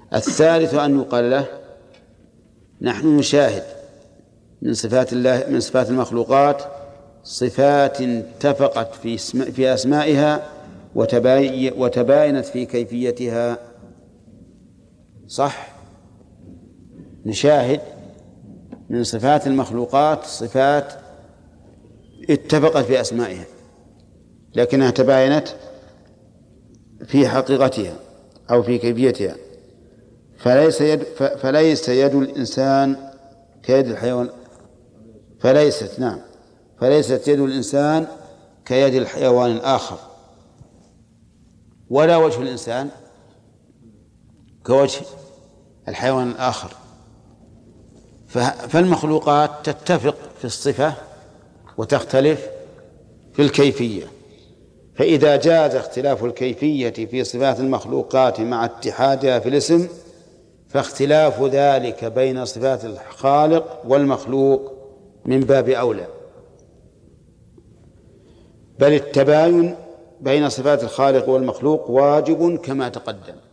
الثالث أن يقال له نحن نشاهد من صفات الله، من صفات المخلوقات، صفات اتفقت في أسمائها وتباينت في كيفيتها. صح؟ نشاهد من صفات المخلوقات صفات اتفقت في أسمائها لكنها تباينت في حقيقتها أو في كيفيتها. فليس يد الإنسان كيد الحيوان، فليست يد الإنسان كيد الحيوان الآخر، ولا وجه الإنسان كوجه الحيوان الآخر. فالمخلوقات تتفق في الصفة وتختلف في الكيفية، فإذا جاز اختلاف الكيفية في صفات المخلوقات مع اتحادها في الاسم فاختلاف ذلك بين صفات الخالق والمخلوق من باب أولى، بل التباين بين صفات الخالق والمخلوق واجب كما تقدم.